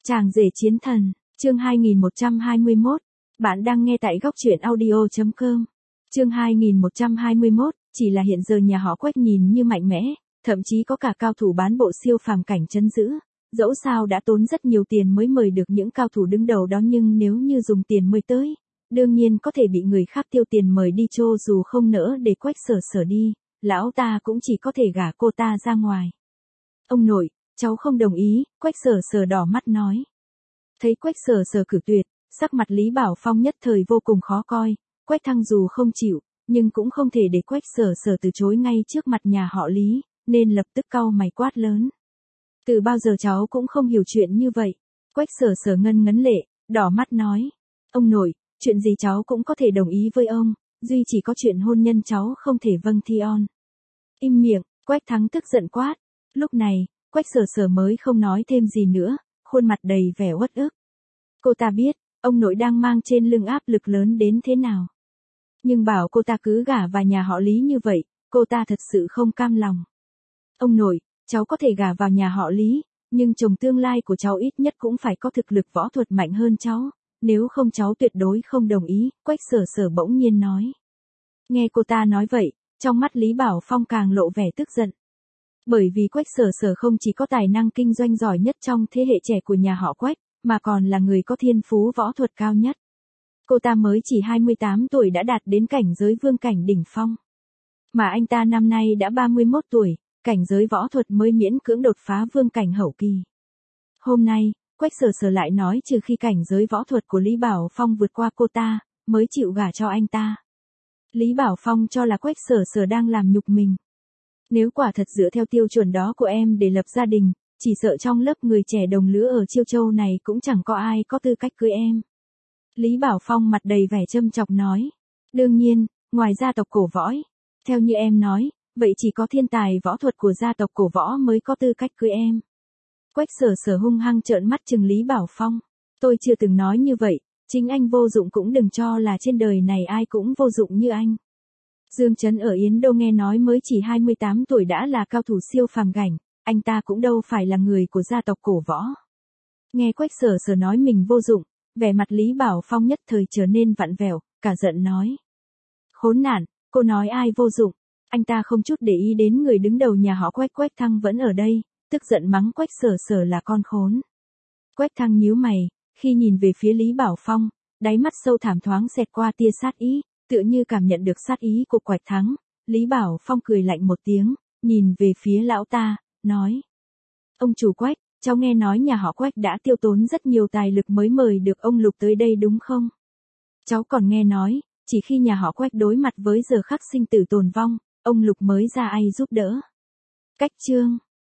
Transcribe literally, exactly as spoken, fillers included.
Chàng rể chiến thần, chương hai nghìn một trăm hai mươi mốt. Bạn đang nghe tại góc truyện audio chấm com. Chương hai nghìn một trăm hai mươi mốt, chỉ là hiện giờ nhà họ Quách nhìn như mạnh mẽ, thậm chí có cả cao thủ bán bộ siêu phàm cảnh trấn giữ. Dẫu sao đã tốn rất nhiều tiền mới mời được những cao thủ đứng đầu đó, nhưng nếu như dùng tiền mời tới, đương nhiên có thể bị người khác tiêu tiền mời đi, cho dù không nỡ để Quách Sở Sở đi, lão ta cũng chỉ có thể gả cô ta ra ngoài. Ông nội, cháu không đồng ý, Quách Sở Sở đỏ mắt nói. Thấy Quách Sở Sở cử tuyệt, sắc mặt Lý Bảo Phong nhất thời vô cùng khó coi. Quách Thăng dù không chịu, nhưng cũng không thể để Quách Sở Sở từ chối ngay trước mặt nhà họ Lý, nên lập tức cau mày quát lớn. Từ bao giờ cháu cũng không hiểu chuyện như vậy. Quách Sở Sở ngân ngấn lệ, đỏ mắt nói. Ông nội, chuyện gì cháu cũng có thể đồng ý với ông, duy chỉ có chuyện hôn nhân cháu không thể vâng thi on. Im miệng, Quách Thắng tức giận quát. Lúc này, Quách Sở Sở mới không nói thêm gì nữa, khuôn mặt đầy vẻ uất ức. Cô ta biết, ông nội đang mang trên lưng áp lực lớn đến thế nào. Nhưng bảo cô ta cứ gả vào nhà họ Lý như vậy, cô ta thật sự không cam lòng. Ông nội, cháu có thể gả vào nhà họ Lý, nhưng chồng tương lai của cháu ít nhất cũng phải có thực lực võ thuật mạnh hơn cháu, nếu không cháu tuyệt đối không đồng ý, Quách Sở Sở bỗng nhiên nói. Nghe cô ta nói vậy, trong mắt Lý Bảo Phong càng lộ vẻ tức giận. Bởi vì Quách Sở Sở không chỉ có tài năng kinh doanh giỏi nhất trong thế hệ trẻ của nhà họ Quách, mà còn là người có thiên phú võ thuật cao nhất. Cô ta mới chỉ hai mươi tám tuổi đã đạt đến cảnh giới vương cảnh đỉnh phong. Mà anh ta năm nay đã ba mươi mốt tuổi, cảnh giới võ thuật mới miễn cưỡng đột phá vương cảnh hậu kỳ. Hôm nay, Quách Sở Sở lại nói trừ khi cảnh giới võ thuật của Lý Bảo Phong vượt qua cô ta, mới chịu gả cho anh ta. Lý Bảo Phong cho là Quách Sở Sở đang làm nhục mình. Nếu quả thật dựa theo tiêu chuẩn đó của em để lập gia đình, chỉ sợ trong lớp người trẻ đồng lứa ở Chiêu Châu này cũng chẳng có ai có tư cách cưới em. Lý Bảo Phong mặt đầy vẻ châm chọc nói. Đương nhiên, ngoài gia tộc cổ võ, theo như em nói, vậy chỉ có thiên tài võ thuật của gia tộc cổ võ mới có tư cách cưới em. Quách Sở Sở hung hăng trợn mắt trừng Lý Bảo Phong. Tôi chưa từng nói như vậy, chính anh vô dụng cũng đừng cho là trên đời này ai cũng vô dụng như anh. Dương Chấn ở Yến Đô nghe nói mới chỉ hai mươi tám tuổi đã là cao thủ siêu phàm cảnh, anh ta cũng đâu phải là người của gia tộc cổ võ. Nghe Quách Sở Sở nói mình vô dụng, vẻ mặt Lý Bảo Phong nhất thời trở nên vặn vẹo, cả giận nói. Khốn nạn, cô nói ai vô dụng? Anh ta không chút để ý đến người đứng đầu nhà họ Quách. Quách Thăng vẫn ở đây, tức giận mắng Quách Sở Sở là con khốn. Quách Thăng nhíu mày, khi nhìn về phía Lý Bảo Phong, đáy mắt sâu thẳm thoáng xẹt qua tia sát ý, tựa như cảm nhận được sát ý của Quách Thắng. Lý Bảo Phong cười lạnh một tiếng, nhìn về phía lão ta, nói. Ông chủ Quách, cháu nghe nói nhà họ Quách đã tiêu tốn rất nhiều tài lực mới mời được ông Lục tới đây đúng không? Cháu còn nghe nói, chỉ khi nhà họ Quách đối mặt với giờ khắc sinh tử tồn vong, ông Lục mới ra ai giúp đỡ. Cách chương